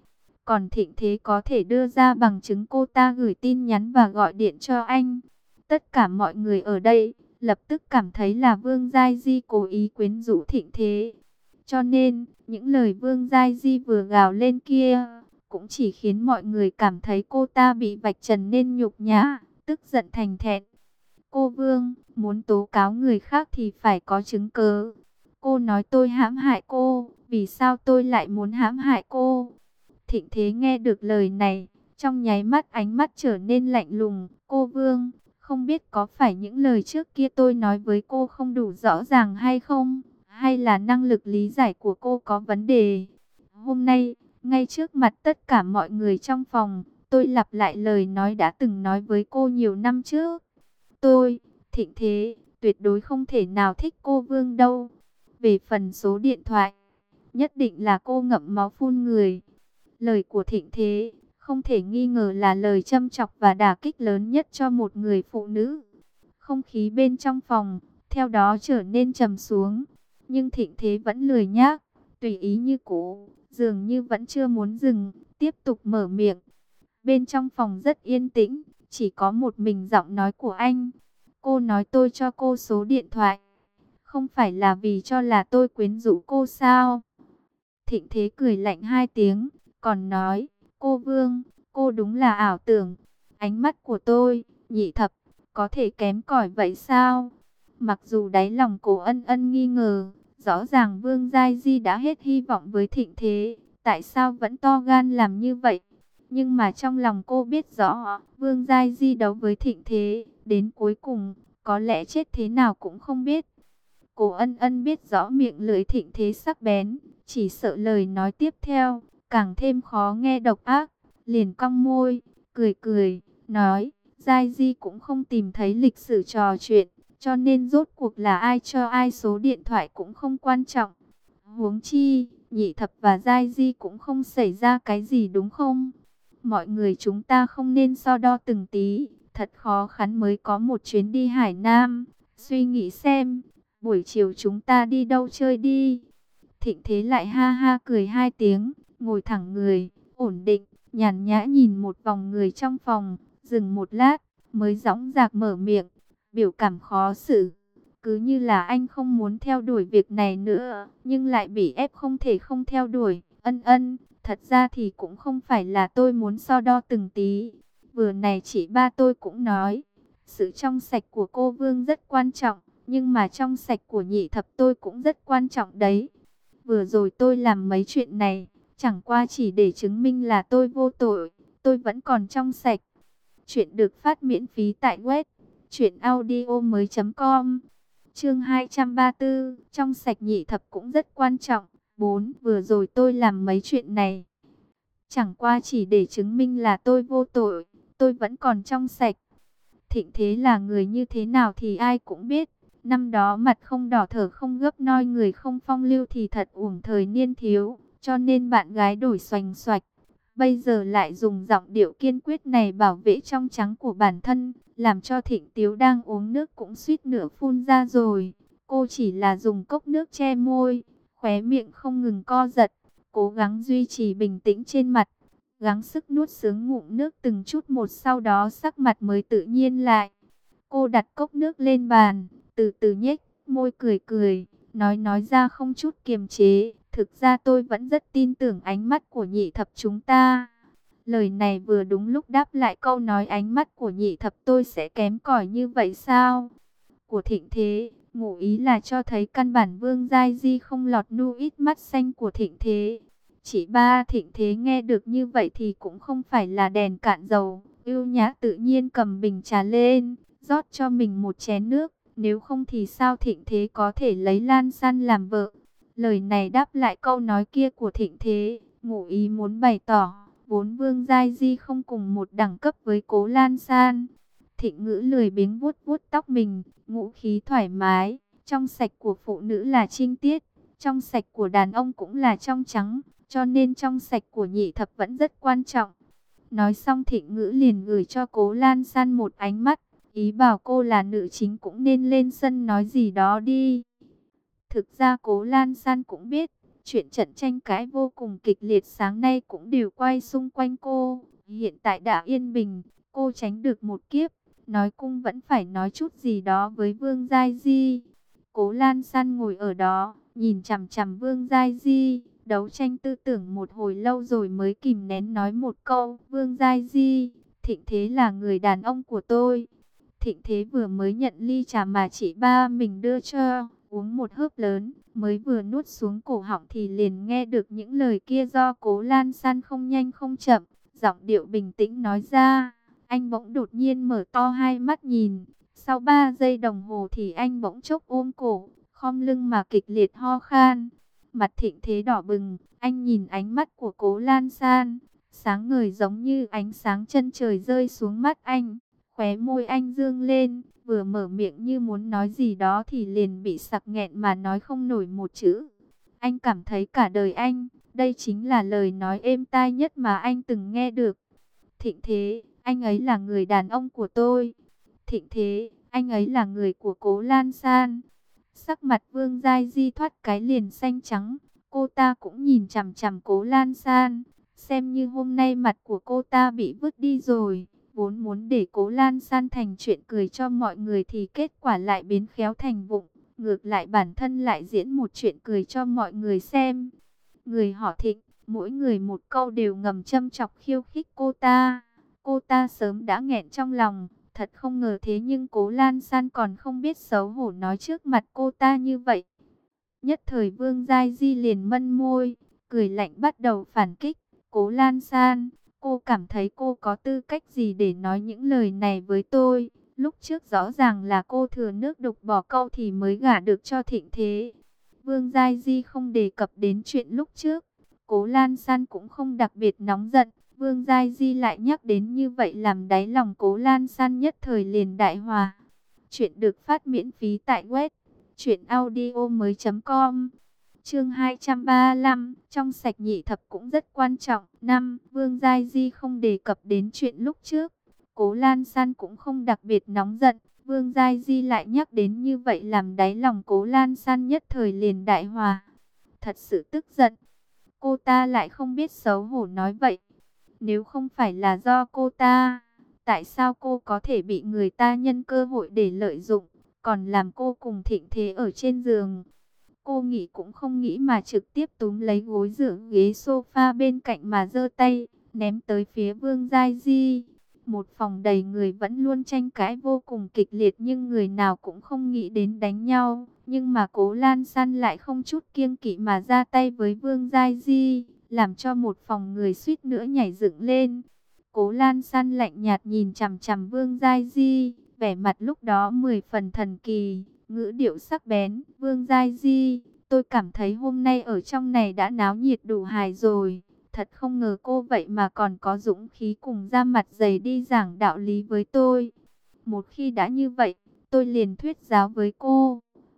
Còn Thịnh Thế có thể đưa ra bằng chứng cô ta gửi tin nhắn và gọi điện cho anh. Tất cả mọi người ở đây lập tức cảm thấy là Vương Giai Di cố ý quyến rũ Thịnh Thế. Cho nên, những lời Vương Giai Di vừa gào lên kia cũng chỉ khiến mọi người cảm thấy cô ta bị vạch trần nên nhục nhã, tức giận thành thẹn. Cô Vương, muốn tố cáo người khác thì phải có chứng cớ. Cô nói tôi hãm hại cô, vì sao tôi lại muốn hãm hại cô? Thịnh Thế nghe được lời này, trong nháy mắt ánh mắt trở nên lạnh lùng. Cô Vương, không biết có phải những lời trước kia tôi nói với cô không đủ rõ ràng hay không? Hay là năng lực lý giải của cô có vấn đề? Hôm nay, ngay trước mặt tất cả mọi người trong phòng, tôi lặp lại lời nói đã từng nói với cô nhiều năm trước. Tôi, Thịnh Thế, tuyệt đối không thể nào thích cô Vương đâu. Về phần số điện thoại, nhất định là cô ngậm máu phun người. Lời của Thịnh Thế không thể nghi ngờ là lời châm chọc và đả kích lớn nhất cho một người phụ nữ. Không khí bên trong phòng theo đó trở nên trầm xuống, nhưng Thịnh Thế vẫn lười nhác, tùy ý như cũ, dường như vẫn chưa muốn dừng, tiếp tục mở miệng. Bên trong phòng rất yên tĩnh, chỉ có một mình giọng nói của anh. Cô nói tôi cho cô số điện thoại, không phải là vì cho là tôi quyến rũ cô sao? Thịnh Thế cười lạnh hai tiếng, còn nói, cô Vương, cô đúng là ảo tưởng. Ánh mắt của tôi, Nhị Thập, có thể kém cỏi vậy sao? Mặc dù đáy lòng Cố Ân Ân nghi ngờ, rõ ràng Vương Giai Di đã hết hy vọng với Thịnh Thế, tại sao vẫn to gan làm như vậy? Nhưng mà trong lòng cô biết rõ, Vương Giai Di đấu với Thịnh Thế, đến cuối cùng, có lẽ chết thế nào cũng không biết. Cố Ân Ân biết rõ miệng lưỡi Thịnh Thế sắc bén, chỉ sợ lời nói tiếp theo càng thêm khó nghe độc ác, liền cong môi, cười cười, nói, Giai Di cũng không tìm thấy lịch sử trò chuyện, cho nên rốt cuộc là ai cho ai số điện thoại cũng không quan trọng. Huống chi, Nhị Thập và Giai Di cũng không xảy ra cái gì đúng không? Mọi người chúng ta không nên so đo từng tí, thật khó khăn mới có một chuyến đi Hải Nam. Suy nghĩ xem, buổi chiều chúng ta đi đâu chơi đi? Thịnh Thế lại ha ha cười hai tiếng, ngồi thẳng người, ổn định, nhàn nhã nhìn một vòng người trong phòng, dừng một lát, mới dõng dạc mở miệng, biểu cảm khó xử. Cứ như là anh không muốn theo đuổi việc này nữa, nhưng lại bị ép không thể không theo đuổi. Ân Ân, thật ra thì cũng không phải là tôi muốn so đo từng tí. Vừa này chị ba tôi cũng nói, sự trong sạch của cô Vương rất quan trọng, nhưng mà trong sạch của Nhị Thập tôi cũng rất quan trọng đấy. Vừa rồi tôi làm mấy chuyện này, chẳng qua chỉ để chứng minh là tôi vô tội, tôi vẫn còn trong sạch. Chuyện được phát miễn phí tại web truyện audio mới chấm com. Chương hai trăm ba mươi tư, trong sạch Nhị Thập cũng rất quan trọng. bốn. Vừa rồi tôi làm mấy chuyện này, chẳng qua chỉ để chứng minh là tôi vô tội, tôi vẫn còn trong sạch. Thịnh Thế là người như thế nào thì ai cũng biết. Năm đó mặt không đỏ thở không gấp noi người không phong lưu thì thật uổng thời niên thiếu, cho nên bạn gái đổi xoành xoạch. Bây giờ lại dùng giọng điệu kiên quyết này bảo vệ trong trắng của bản thân, làm cho Thịnh Tiếu đang uống nước cũng suýt nửa phun ra rồi. Cô chỉ là dùng cốc nước che môi, khóe miệng không ngừng co giật, cố gắng duy trì bình tĩnh trên mặt, gắng sức nuốt sướng ngụm nước từng chút một, sau đó sắc mặt mới tự nhiên lại. Cô đặt cốc nước lên bàn, từ từ nhếch môi cười cười, nói nói ra không chút kiềm chế. Thực ra tôi vẫn rất tin tưởng ánh mắt của Nhị Thập chúng ta. Lời này vừa đúng lúc đáp lại câu nói ánh mắt của Nhị Thập tôi sẽ kém cỏi như vậy sao? Của Thịnh Thế, ngụ ý là cho thấy căn bản Vương Giai Di không lọt nu ít mắt xanh của Thịnh Thế. Chỉ ba Thịnh Thế nghe được như vậy thì cũng không phải là đèn cạn dầu, ưu nhã tự nhiên cầm bình trà lên, rót cho mình một chén nước. Nếu không thì sao Thịnh Thế có thể lấy Lan San làm vợ? Lời này đáp lại câu nói kia của Thịnh Thế, ngụ ý muốn bày tỏ, vốn Vương Giai Di không cùng một đẳng cấp với Cố Lan San. Thịnh Ngữ lười biếng vuốt vuốt tóc mình, ngũ khí thoải mái, trong sạch của phụ nữ là trinh tiết, trong sạch của đàn ông cũng là trong trắng, cho nên trong sạch của nhị thập vẫn rất quan trọng. Nói xong Thịnh Ngữ liền gửi cho Cố Lan San một ánh mắt, ý bảo cô là nữ chính cũng nên lên sân nói gì đó đi. Thực ra Cố Lan San cũng biết, chuyện trận tranh cãi vô cùng kịch liệt sáng nay cũng đều quay xung quanh cô. Hiện tại đã yên bình, cô tránh được một kiếp, nói cung vẫn phải nói chút gì đó với Vương Giai Di. Cố Lan San ngồi ở đó, nhìn chằm chằm Vương Giai Di, đấu tranh tư tưởng một hồi lâu rồi mới kìm nén nói một câu. Vương Giai Di, Thịnh Thế là người đàn ông của tôi. Thịnh Thế vừa mới nhận ly trà mà chị ba mình đưa cho, uống một hớp lớn, mới vừa nuốt xuống cổ họng thì liền nghe được những lời kia do Cố Lan San không nhanh không chậm, giọng điệu bình tĩnh nói ra. Anh bỗng đột nhiên mở to hai mắt nhìn, sau ba giây đồng hồ thì anh bỗng chốc ôm cổ, khom lưng mà kịch liệt ho khan. Mặt Thịnh Thế đỏ bừng, anh nhìn ánh mắt của Cố Lan San, sáng ngời giống như ánh sáng chân trời rơi xuống mắt anh. Khóe môi anh dương lên, vừa mở miệng như muốn nói gì đó thì liền bị sặc nghẹn mà nói không nổi một chữ. Anh cảm thấy cả đời anh, đây chính là lời nói êm tai nhất mà anh từng nghe được. Thịnh Thế, anh ấy là người đàn ông của tôi. Thịnh Thế, anh ấy là người của Cố Lan San. Sắc mặt Vương Giai Di thoát cái liền xanh trắng, cô ta cũng nhìn chằm chằm Cố Lan San, xem như hôm nay mặt của cô ta bị vứt đi rồi. Vốn muốn để Cố Lan San thành chuyện cười cho mọi người thì kết quả lại biến khéo thành vụng. Ngược lại bản thân lại diễn một chuyện cười cho mọi người xem. Người họ Thịnh, mỗi người một câu đều ngầm châm chọc khiêu khích cô ta. Cô ta sớm đã nghẹn trong lòng, thật không ngờ thế nhưng Cố Lan San còn không biết xấu hổ nói trước mặt cô ta như vậy. Nhất thời Vương Giai Di liền mân môi, cười lạnh bắt đầu phản kích. Cố Lan San, cô cảm thấy cô có tư cách gì để nói những lời này với tôi? Lúc trước rõ ràng là cô thừa nước đục bỏ câu thì mới gả được cho Thịnh Thế. Vương Giai Di không đề cập đến chuyện lúc trước. Cố Lan San cũng không đặc biệt nóng giận. Vương Giai Di lại nhắc đến như vậy làm đáy lòng Cố Lan San nhất thời liền đại hòa. Chuyện được phát miễn phí tại web truyện audio mới chấm com. Chương hai trăm ba mươi lăm, trong sạch nhị thập cũng rất quan trọng. Năm, Vương Giai Di không đề cập đến chuyện lúc trước. Cố Lan San cũng không đặc biệt nóng giận. Vương Giai Di lại nhắc đến như vậy làm đáy lòng Cố Lan San nhất thời liền đại hòa. Thật sự tức giận. Cô ta lại không biết xấu hổ nói vậy. Nếu không phải là do cô ta, tại sao cô có thể bị người ta nhân cơ hội để lợi dụng, còn làm cô cùng Thịnh Thế ở trên giường? Cô nghĩ cũng không nghĩ mà trực tiếp túm lấy gối dựa ghế sofa bên cạnh mà giơ tay, ném tới phía Vương Giai Di. Một phòng đầy người vẫn luôn tranh cãi vô cùng kịch liệt nhưng người nào cũng không nghĩ đến đánh nhau. Nhưng mà Cố Lan San lại không chút kiêng kỵ mà ra tay với Vương Giai Di, làm cho một phòng người suýt nữa nhảy dựng lên. Cố Lan San lạnh nhạt nhìn chằm chằm Vương Giai Di, vẻ mặt lúc đó mười phần thần kỳ, ngữ điệu sắc bén. Vương Giai Di, tôi cảm thấy hôm nay ở trong này đã náo nhiệt đủ hài rồi. Thật không ngờ cô vậy mà còn có dũng khí cùng ra mặt dày đi giảng đạo lý với tôi. Một khi đã như vậy, tôi liền thuyết giáo với cô.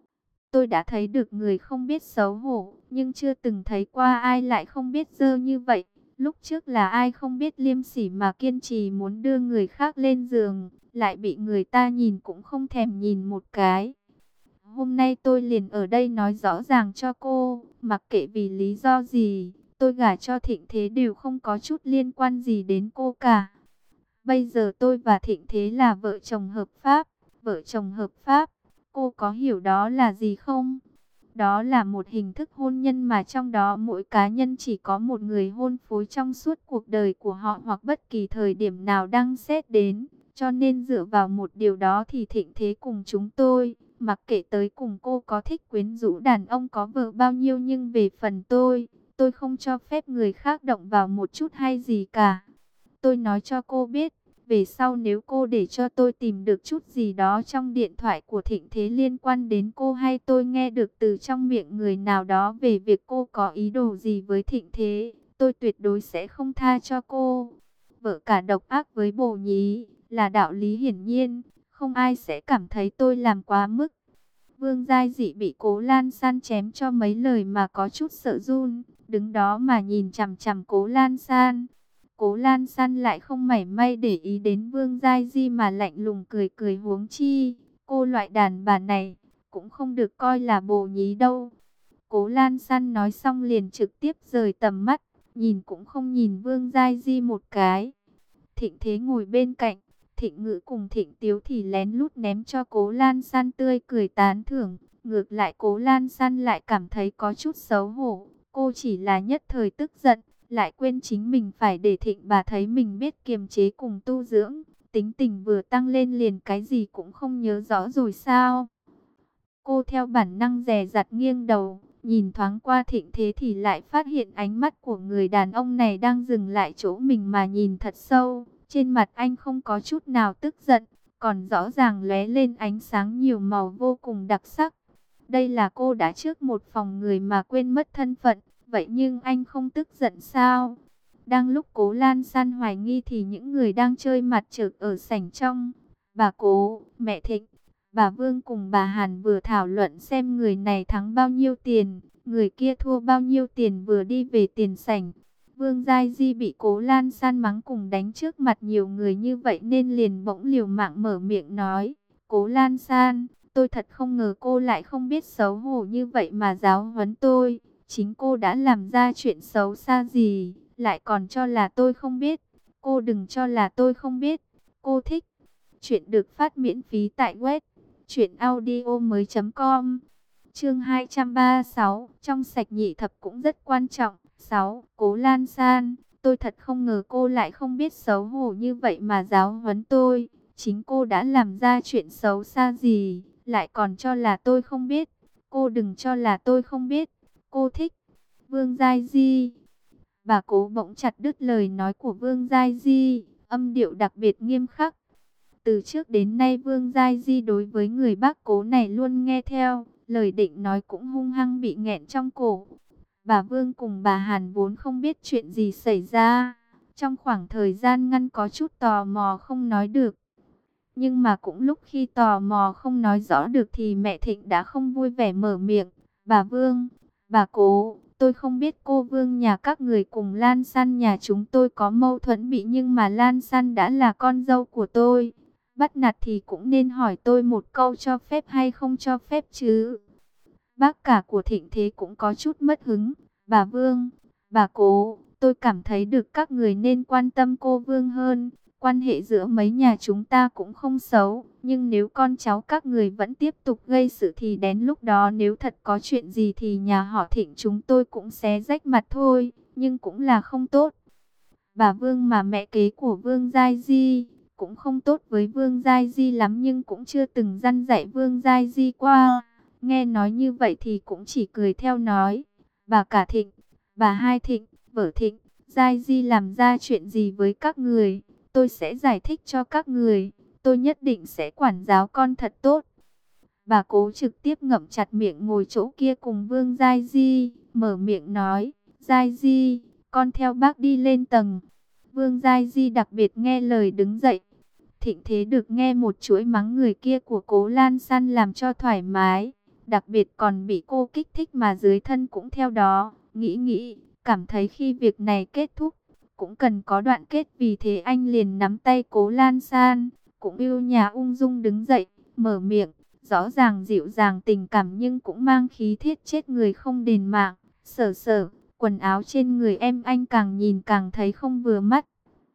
Tôi đã thấy được người không biết xấu hổ, nhưng chưa từng thấy qua ai lại không biết dơ như vậy. Lúc trước là ai không biết liêm sỉ mà kiên trì muốn đưa người khác lên giường, lại bị người ta nhìn cũng không thèm nhìn một cái. Hôm nay tôi liền ở đây nói rõ ràng cho cô, mặc kệ vì lý do gì, tôi gả cho Thịnh Thế đều không có chút liên quan gì đến cô cả. Bây giờ tôi và Thịnh Thế là vợ chồng hợp pháp, vợ chồng hợp pháp, cô có hiểu đó là gì không? Đó là một hình thức hôn nhân mà trong đó mỗi cá nhân chỉ có một người hôn phối trong suốt cuộc đời của họ hoặc bất kỳ thời điểm nào đang xét đến. Cho nên dựa vào một điều đó thì Thịnh Thế cùng chúng tôi, mặc kệ tới cùng cô có thích quyến rũ đàn ông có vợ bao nhiêu, nhưng về phần tôi, tôi không cho phép người khác động vào một chút hay gì cả. Tôi nói cho cô biết, Về sau nếu cô để cho tôi tìm được chút gì đó trong điện thoại của Thịnh Thế liên quan đến cô, hay tôi nghe được từ trong miệng người nào đó về việc cô có ý đồ gì với Thịnh Thế, tôi tuyệt đối sẽ không tha cho cô. Vợ cả độc ác với bồ nhí là đạo lý hiển nhiên, không ai sẽ cảm thấy tôi làm quá mức. Vương Giai Dị bị Cố Lan San chém cho mấy lời mà có chút sợ run, đứng đó mà nhìn chằm chằm Cố Lan San. Cố Lan San lại không mảy may để ý đến Vương Giai Di mà lạnh lùng cười cười, huống chi cô loại đàn bà này cũng không được coi là bồ nhí đâu. Cố Lan San nói xong liền trực tiếp rời tầm mắt, nhìn cũng không nhìn Vương Giai Di một cái. Thịnh Thế ngồi bên cạnh, Thịnh Ngữ cùng Thịnh Tiếu thì lén lút ném cho Cố Lan San tươi cười tán thưởng. Ngược lại Cố Lan San lại cảm thấy có chút xấu hổ. Cô chỉ là nhất thời tức giận, lại quên chính mình phải để Thịnh bà thấy mình biết kiềm chế cùng tu dưỡng. Tính tình vừa tăng lên liền cái gì cũng không nhớ rõ rồi sao. Cô theo bản năng dè dặt nghiêng đầu, nhìn thoáng qua Thịnh Thế thì lại phát hiện ánh mắt của người đàn ông này đang dừng lại chỗ mình mà nhìn thật sâu. Trên mặt anh không có chút nào tức giận, còn rõ ràng lóe lên ánh sáng nhiều màu vô cùng đặc sắc. Đây là cô đã trước một phòng người mà quên mất thân phận, vậy nhưng anh không tức giận sao? Đang lúc Cố Lan San hoài nghi thì những người đang chơi mặt trược ở sảnh trong, bà Cố, mẹ Thịnh, bà Vương cùng bà Hàn vừa thảo luận xem người này thắng bao nhiêu tiền, người kia thua bao nhiêu tiền vừa đi về tiền sảnh. Vương Giai Di bị Cố Lan San mắng cùng đánh trước mặt nhiều người như vậy nên liền bỗng liều mạng mở miệng nói: Cố Lan San, tôi thật không ngờ cô lại không biết xấu hổ như vậy mà giáo huấn tôi. Chính cô đã làm ra chuyện xấu xa gì, lại còn cho là tôi không biết. Cô đừng cho là tôi không biết. Cô thích. Chuyện được phát miễn phí tại web truyện audio mới chấm com. Chương hai trăm ba mươi sáu, trong sạch nhị thập cũng rất quan trọng. sáu. Cố Lan San, tôi thật không ngờ cô lại không biết xấu hổ như vậy mà giáo huấn tôi. Chính cô đã làm ra chuyện xấu xa gì, lại còn cho là tôi không biết. Cô đừng cho là tôi không biết. Cô thích. Vương Giai Di. Bà Cố bỗng chặt đứt lời nói của Vương Giai Di, âm điệu đặc biệt nghiêm khắc. Từ trước đến nay Vương Giai Di đối với người bác Cố này luôn nghe theo, lời định nói cũng hung hăng bị nghẹn trong cổ. Bà Vương cùng bà Hàn vốn không biết chuyện gì xảy ra, trong khoảng thời gian ngắn có chút tò mò không nói được. Nhưng mà cũng lúc khi tò mò không nói rõ được thì mẹ Thịnh đã không vui vẻ mở miệng: Bà Vương, bà Cố, tôi không biết cô Vương nhà các người cùng Lan San nhà chúng tôi có mâu thuẫn bị, nhưng mà Lan San đã là con dâu của tôi. Bắt nạt thì cũng nên hỏi tôi một câu cho phép hay không cho phép chứ. Bác cả của Thịnh Thế cũng có chút mất hứng: Bà Vương, bà Cố, tôi cảm thấy được các người nên quan tâm cô Vương hơn. Quan hệ giữa mấy nhà chúng ta cũng không xấu, nhưng nếu con cháu các người vẫn tiếp tục gây sự thì đến lúc đó nếu thật có chuyện gì thì nhà họ Thịnh chúng tôi cũng xé rách mặt thôi, nhưng cũng là không tốt. Bà Vương mà mẹ kế của Vương Giai Di cũng không tốt với Vương Giai Di lắm, nhưng cũng chưa từng răn dạy Vương Giai Di qua. Nghe nói như vậy thì cũng chỉ cười theo nói: Bà cả Thịnh, bà hai Thịnh, vợ Thịnh, Giai Di làm ra chuyện gì với các người, tôi sẽ giải thích cho các người, tôi nhất định sẽ quản giáo con thật tốt. Bà Cố trực tiếp ngậm chặt miệng ngồi chỗ kia cùng Vương Giai Di, mở miệng nói: Giai Di, con theo bác đi lên tầng. Vương Giai Di đặc biệt nghe lời đứng dậy. Thịnh Thế được nghe một chuỗi mắng người kia của Cố Lan San làm cho thoải mái, đặc biệt còn bị cô kích thích mà dưới thân cũng theo đó. Nghĩ nghĩ, cảm thấy khi việc này kết thúc, cũng cần có đoạn kết, vì thế anh liền nắm tay Cố Lan San, cũng yêu nhà ung dung đứng dậy, mở miệng, rõ ràng dịu dàng tình cảm nhưng cũng mang khí thiết chết người không đền mạng. Sở sở, quần áo trên người em anh càng nhìn càng thấy không vừa mắt.